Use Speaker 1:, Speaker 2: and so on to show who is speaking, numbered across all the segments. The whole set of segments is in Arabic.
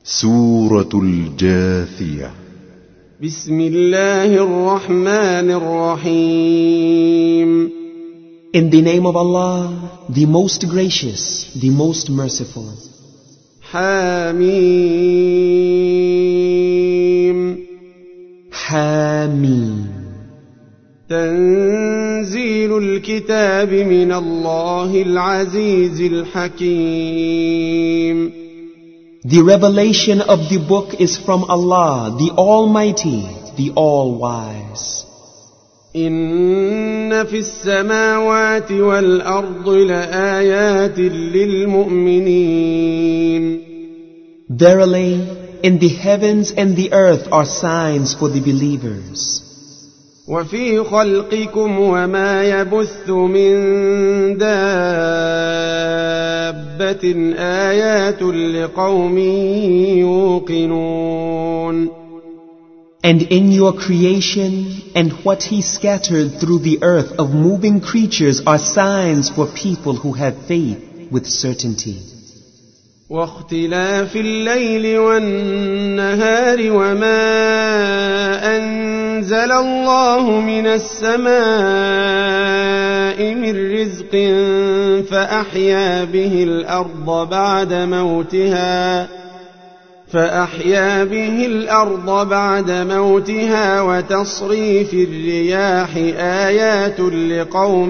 Speaker 1: سورة الجاثية.
Speaker 2: بسم الله الرحمن الرحيم.
Speaker 3: In the name of Allah, the most gracious, the most merciful.
Speaker 2: حميم.
Speaker 3: حميم.
Speaker 2: تنزيل الكتاب من الله العزيز الحكيم.
Speaker 3: The revelation of the book is from Allah, the Almighty, the All-Wise.
Speaker 2: إن في السماوات والأرض لآيات للمؤمنين.
Speaker 3: Verily, in the heavens and the earth are signs for the believers.
Speaker 2: وفي خلقكم وما يبث من دابة آيات لقوم يوقنون.
Speaker 3: And in your creation and what He scattered through the earth of moving creatures are signs for people who have faith with certainty.
Speaker 2: واختلاف الليل والنهار وما أنزل الله من السماء من رزق فأحيا به الأرض بعد موتها وتصريف الرياح آيات لقوم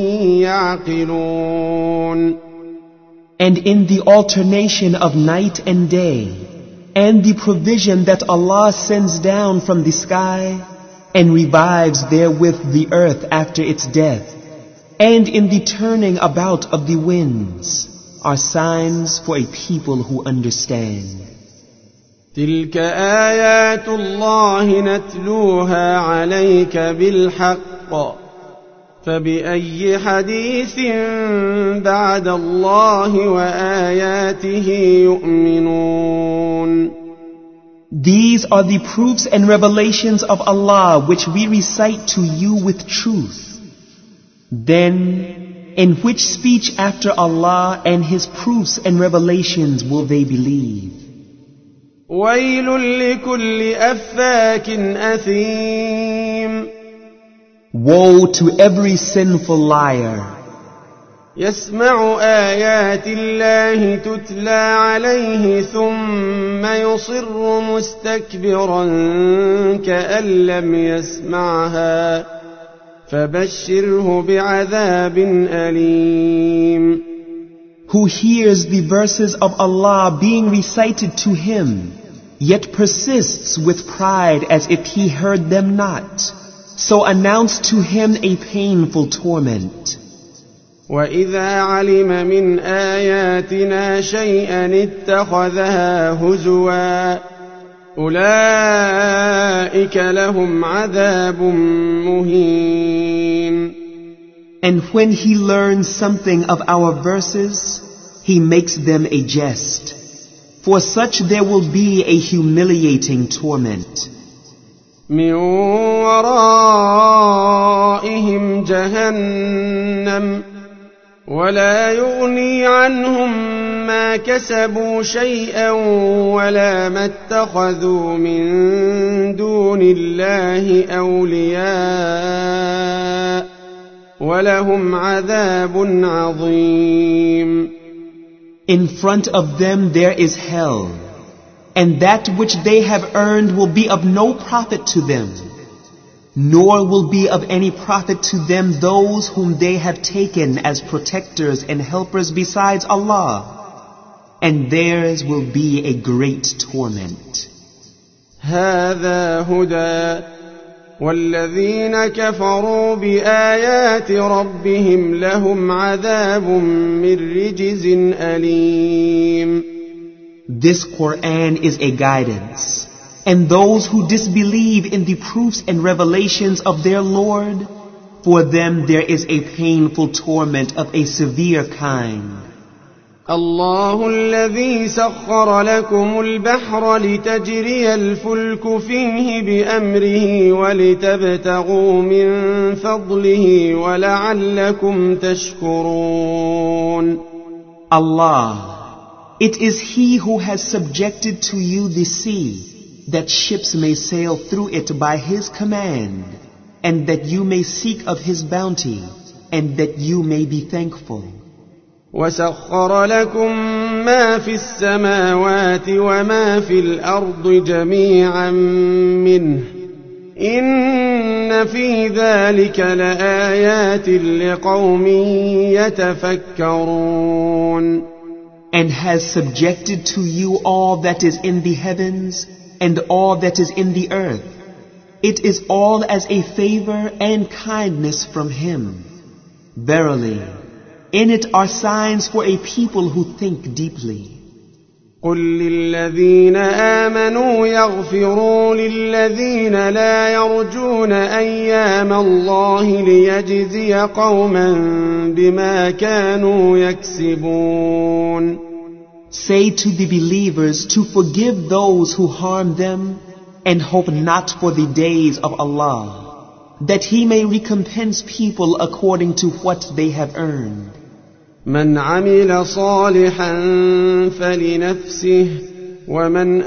Speaker 2: يعقلون.
Speaker 3: And in the alternation of night and day, and the provision that Allah sends down from the sky, and revives therewith the earth after its death, and in the turning about of the winds, are signs for a people who understand.
Speaker 2: تلك آيات الله نتلوها عليك بالحق فبأي حديث بعد الله وآياته يؤمنون.
Speaker 3: These are the proofs and revelations of Allah which we recite to you with truth. Then, in which speech after Allah and His proofs and revelations will they believe?
Speaker 2: ويل لكل أفاك أثيم.
Speaker 3: Woe to every sinful liar.
Speaker 2: يسمع آيات الله تتلى عليه ثم يصر مستكبرا كأن لم يسمعها فبشره بعذاب أليم.
Speaker 3: Who hears the verses of Allah being recited to him, yet persists with pride as if he heard them not. So announce to him a painful torment.
Speaker 2: وَإِذَا عَلِمَ مِنْ آيَاتِنَا شَيْئًا اتَّخَذَهَا هُزُوًا أُولَئِكَ لَهُمْ عَذَابٌ مُهِينٌ.
Speaker 3: And when he learns something of our verses, he makes them a jest. For such there will be a humiliating torment.
Speaker 2: من ورائهم جهنم ولا يغني عنهم ما كسبوا شيئا ولا ما اتخذوا من دون الله أولياء ولهم عذاب عظيم.
Speaker 3: In front of them there is hell, and that which they have earned will be of no profit to them, nor will be of any profit to them those whom they have taken as protectors and helpers besides Allah, and theirs will be a great torment.
Speaker 2: هذا هدى والذين كفروا بآيات ربهم لهم عذاب من رجز أليم.
Speaker 3: This Quran is a guidance, and those who disbelieve in the proofs and revelations of their Lord, for them there is a painful torment of a severe kind.
Speaker 2: الله الذي سخر لكم البحر لتجري الفلك فيه بأمره ولتبتغوا من فضله ولعلكم تشكرون.
Speaker 3: Allah It is He who has subjected to you the sea, that ships may sail through it by His command, and that you may seek of His bounty, and that you may be thankful.
Speaker 2: وسخر لكم ما في السماوات وما في الأرض جميعا منه إن في ذلك لآيات لقوم يتفكرون.
Speaker 3: And has subjected to you all that is in the heavens and all that is in the earth. It is all as a favor and kindness from Him. Verily, in it are signs for a people who think deeply.
Speaker 2: قل للذين آمنوا يغفروا للذين لا يرجون أيام الله ليجزي قوما بما كانوا يكسبون.
Speaker 3: Say to the believers to forgive those who harm them and hope not for the days of Allah, that He may recompense people according to what they have earned.
Speaker 2: من عمل صالحا فلنفسه ومن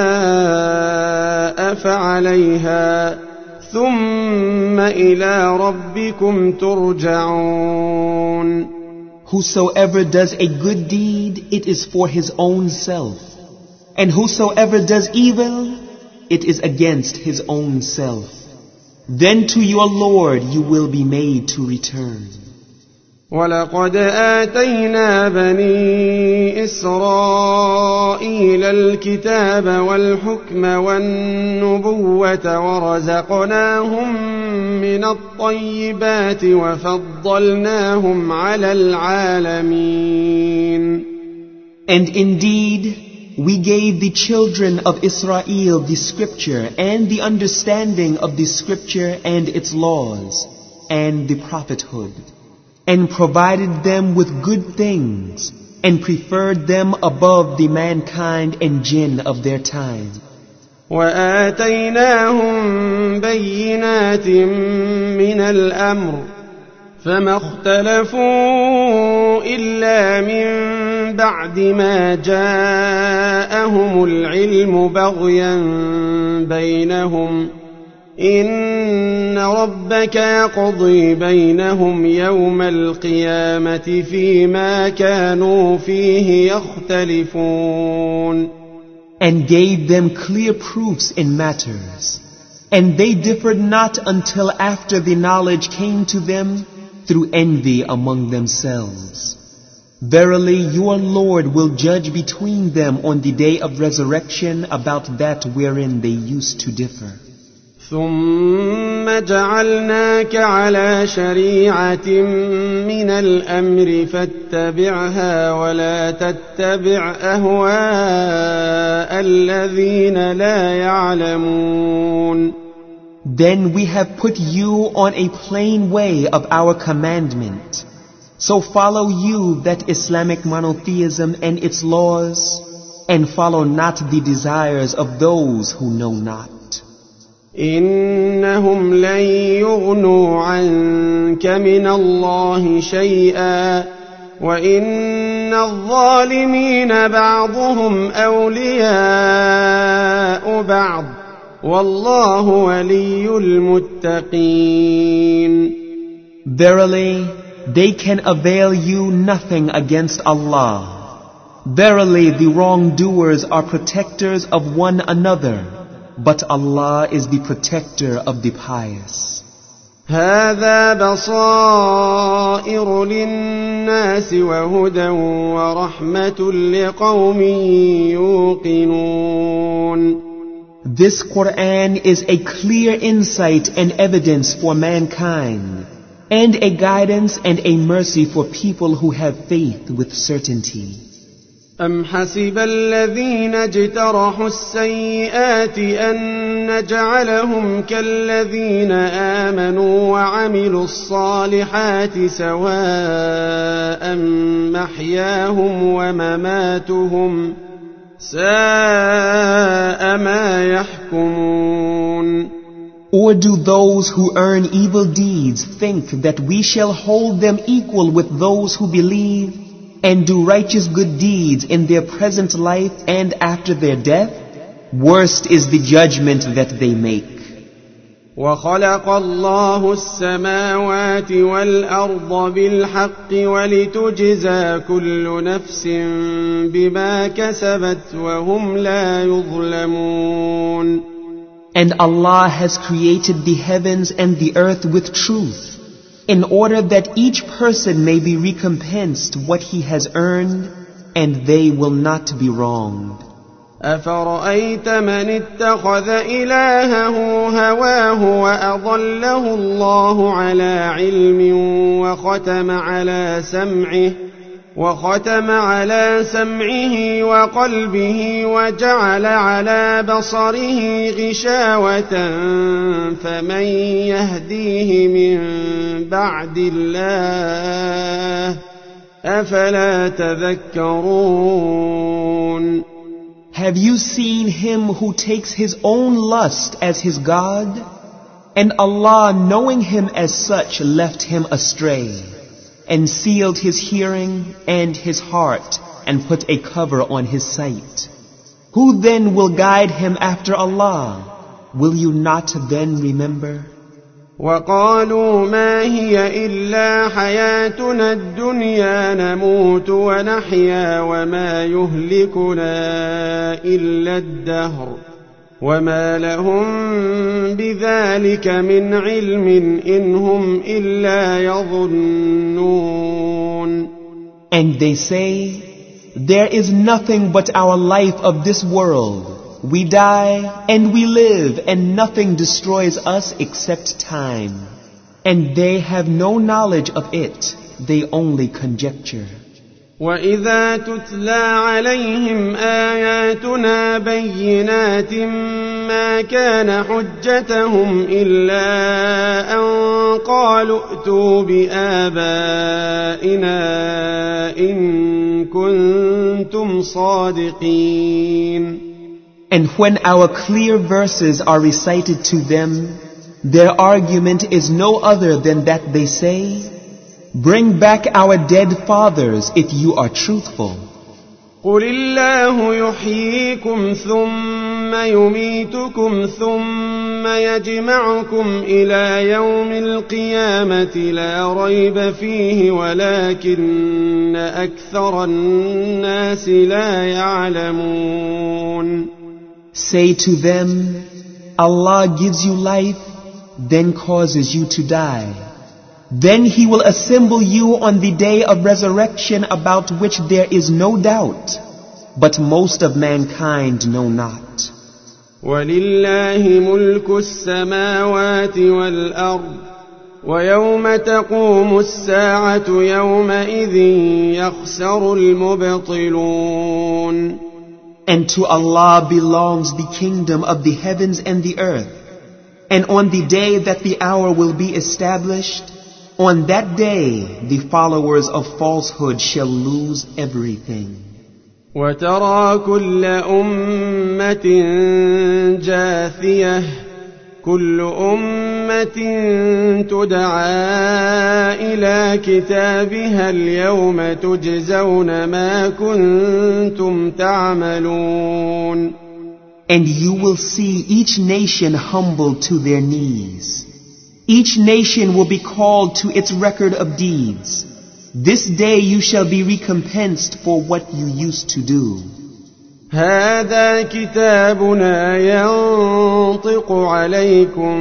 Speaker 2: أساء فعليها ثم إلى ربكم ترجعون.
Speaker 3: Whosoever does a good deed, it is for his own self. And whosoever does evil, it is against his own self. Then to your Lord you will be made to return.
Speaker 2: ولقد آتينا بني إسرائيل الكتاب والحكم والنبوة ورزقناهم من الطيبات وفضلناهم على العالمين.
Speaker 3: And indeed, we gave the children of Israel the scripture and the understanding of the scripture and its laws and the prophethood, and provided them with good things, and preferred them above the mankind and jinn of their time.
Speaker 2: وآتيناهم بينات من الأمر فما اختلفوا إلا من بعد ما جاءهم العلم بغيا بينهم إن ربك يقضي بينهم يوم القيامة فيما كانوا فيه يختلفون.
Speaker 3: And gave them clear proofs in matters, and they differed not until after the knowledge came to them through envy among themselves. Verily, your Lord will judge between them on the day of resurrection about that wherein they used to differ.
Speaker 2: ثم جعلناك على شريعة من الأمر فاتبعها ولا تتبع أهواء الذين لا يعلمون.
Speaker 3: Then we have put you on a plain way of our commandment. So follow you that Islamic monotheism and its laws, and follow not the desires of those who know not.
Speaker 2: إنهم لن يغنوا عنك من الله شيئا وإن الظالمين بعضهم أولياء بعض والله ولي المتقين.
Speaker 3: Verily, they can avail you nothing against Allah. Verily, the wrongdoers are protectors of one another, but Allah is the protector of the pious.
Speaker 2: هذا بصائر للناس وهدى ورحمة لقوم يوقنون.
Speaker 3: This Quran is a clear insight and evidence for mankind, and a guidance and a mercy for people who have faith with certainty.
Speaker 2: أم حسب الذين اجترحوا السيئات أن نجعلهم كالذين آمنوا وعملوا الصالحات سواء محياهم ومماتهم ساء ما يحكمون.
Speaker 3: Or do those who earn evil deeds think that we shall hold them equal with those who believe, and do righteous good deeds in their present life and after their death, worst is the judgment that they make.
Speaker 2: وخلق الله السماوات والأرض بالحق ولتجزى كل نفس بما كسبت وهم لا يظلمون.
Speaker 3: And Allah has created the heavens and the earth with truth, in order that each person may be recompensed what he has earned, and they will not be wronged.
Speaker 2: أفرأيت من اتخذ إلهه هواه وأضله الله على علم وختم على سمعه وقلبه وجعل على بصره غشاوة فمن يهديه من بعد الله أفلا تذكرون.
Speaker 3: Have you seen him who takes his own lust as his God? And Allah, knowing him as such, left him astray, and sealed his hearing and his heart, and put a cover on his sight. Who then will guide him after Allah? Will you not then remember?
Speaker 2: وقالوا ما هي إلا حياتنا الدنيا نموت ونحيا وما يهلكنا إلا الدهر وما لهم بذلك من علم إن هم إلا يظنون.
Speaker 3: And they say, there is nothing but our life of this world. We die and we live, and nothing destroys us except time. And they have no knowledge of it, they only conjecture.
Speaker 2: وَإِذَا تُتْلَى عَلَيْهِمْ آيَاتُنَا بَيِّنَاتٍ مَا كَانَ حُجَّتَهُمْ إِلَّا أَن قَالُوا ائْتُوا بِآبَائِنَا إِن كُنتُمْ صَادِقِينَ.
Speaker 3: And when our clear verses are recited to them, their argument is no other than that they say, bring back our dead fathers if you are truthful.
Speaker 2: قُلِ اللَّهُ يُحْيِيكُمْ ثُمَّ يُمِيتُكُمْ ثُمَّ يَجْمَعُكُمْ إِلَى يَوْمِ الْقِيَامَةِ لَا رَيْبَ فِيهِ وَلَكِنَّ أَكْثَرَ النَّاسِ لَا يَعْلَمُونَ.
Speaker 3: Say to them, Allah gives you life, then causes you to die. Then He will assemble you on the day of resurrection about which there is no doubt, but most of mankind know not.
Speaker 2: وَلِلَّهِ مُلْكُ السَّمَاوَاتِ وَالْأَرْضِ وَيَوْمَ تَقُومُ السَّاعَةُ يَوْمَئِذٍ يَخْسَرُ الْمُبْطِلُونَ.
Speaker 3: And to Allah belongs the kingdom of the heavens and the earth. And on the day that the hour will be established, on that day the followers of falsehood shall lose everything.
Speaker 2: وَتَرَى كُلَّ أُمَّةٍ جَاثِيَةً كُلُّ أُمَّةٍ تُدْعَىٰ إِلَى كِتَابِهَا الْيَوْمَ تُجْزَوْنَ مَا كُنتُمْ تَعْمَلُونَ.
Speaker 3: And you will see each nation humbled to their knees. Each nation will be called to its record of deeds. This day you shall be recompensed for what you used to do.
Speaker 2: هذا كتابنا ينطق عليكم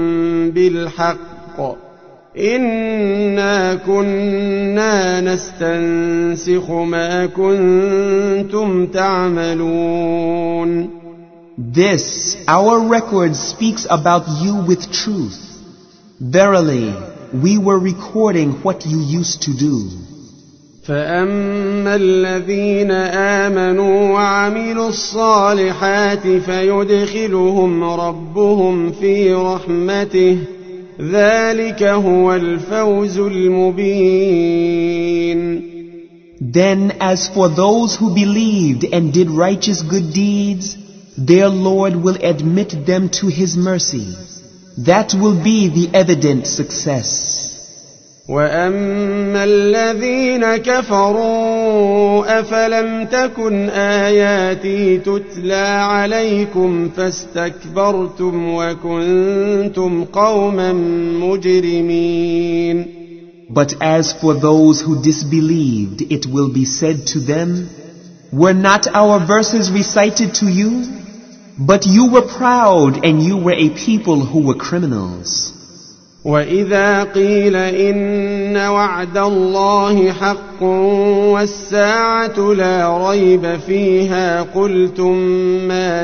Speaker 2: بالحق إنا كنا نستنسخ ما كنتم تعملون.
Speaker 3: This, our record, speaks about you with truth. Verily, we were recording what you used to do.
Speaker 2: فأما الذين آمنوا وعملوا الصالحات فيدخلهم ربهم في رحمته ذلك هو الفوز المبين.
Speaker 3: Then as for those who believed and did righteous good deeds, their Lord will admit them to His mercy. That will be the evident success.
Speaker 2: وأما الذين كفروا أفلم تكن آياتي تتلى عليكم فاستكبرتم وكنتم قوما مجرمين.
Speaker 3: But as for those who disbelieved, it will be said to them, were not our verses recited to you? But you were proud and you were a people who were criminals.
Speaker 2: وَإِذَا قِيلَ إِنَّ وَعْدَ اللَّهِ حَقٌّ وَالسَّاعَةُ لَا رَيْبَ فِيهَا قُلْتُم مَّا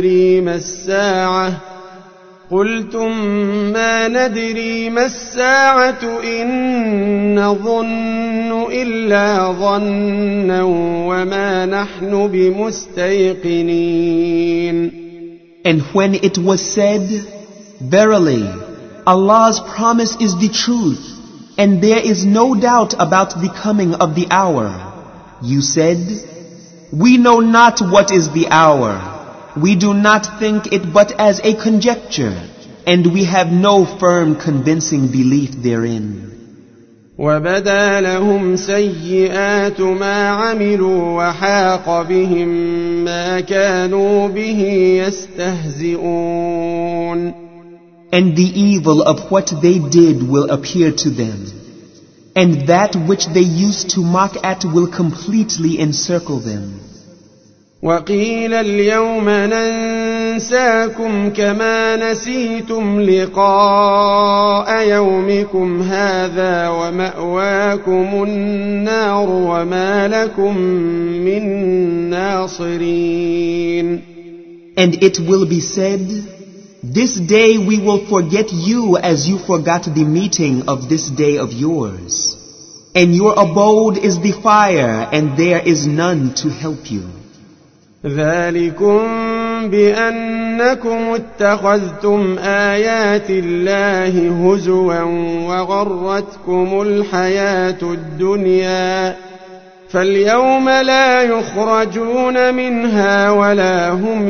Speaker 2: نَدْرِي مَا السَّاعَةُ إِن نَّظُنُّ إِلَّا ظَنًّا وَمَا نَحْنُ بِمُسْتَيْقِنِينَ.
Speaker 3: And when it was said, verily, Allah's promise is the truth, and there is no doubt about the coming of the hour, you said, we know not what is the hour. We do not think it but as a conjecture, and we have no firm convincing belief therein.
Speaker 2: وَبَدَا لَهُمْ سَيِّئَاتُ مَا عَمِلُوا وَحَاقَ بِهِم مَّا كَانُوا بِهِ يَسْتَهْزِئُونَ.
Speaker 3: And the evil of what they did will appear to them, and that which they used to mock at will completely encircle them.
Speaker 2: وَقِيلَ الْيَوْمَ نَنسَاكُمْ كَمَا نَسِيتُمْ لِقَاءَ يَوْمِكُمْ هَٰذَا وَمَأْوَاكُمُ النَّارُ وَمَا لَكُمْ مِن نَّاصِرِينَ.
Speaker 3: And it will be said, this day we will forget you as you forgot the meeting of this day of yours. And your abode is the fire, and there is none to help you.
Speaker 2: ذَلِكُمْ بِأَنَّكُمُ اتَّخَذْتُمْ آيَاتِ اللَّهِ هُزُوًا وَغَرَّتْكُمُ الْحَيَاةُ الدُّنْيَا فَالْيَوْمَ لَا يُخْرَجُونَ مِنْهَا وَلَا هُمْ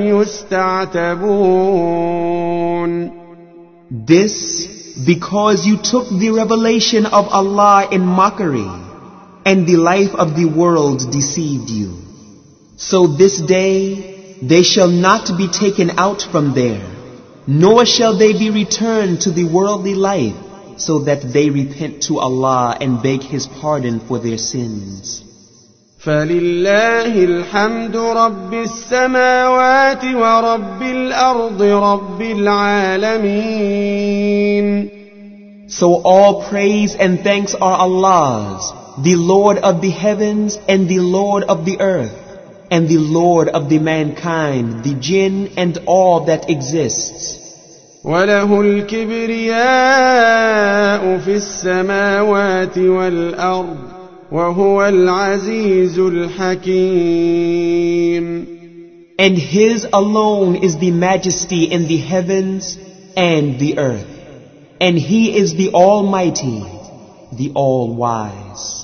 Speaker 2: يُسْتَعْتَبُونَ.
Speaker 3: This because you took the revelation of Allah in mockery, and the life of the world deceived you. So this day they shall not be taken out from there, nor shall they be returned to the worldly life, so that they repent to Allah and beg His pardon for their sins.
Speaker 2: فَلِلَّهِ الْحَمْدُ رَبِّ السَّمَاوَاتِ وَرَبِّ الْأَرْضِ رَبِّ الْعَالَمِينَ.
Speaker 3: So all praise and thanks are Allah's, the Lord of the heavens and the Lord of the earth, and the Lord of the mankind, the jinn and all that exists.
Speaker 2: وَلَهُ الْكِبْرِيَاءُ فِي السَّمَاوَاتِ وَالْأَرْضِ وَهُوَ الْعَزِيزُ الْحَكِيمُ.
Speaker 3: And His alone is the majesty in the heavens and the earth, and He is the Almighty, the All-Wise.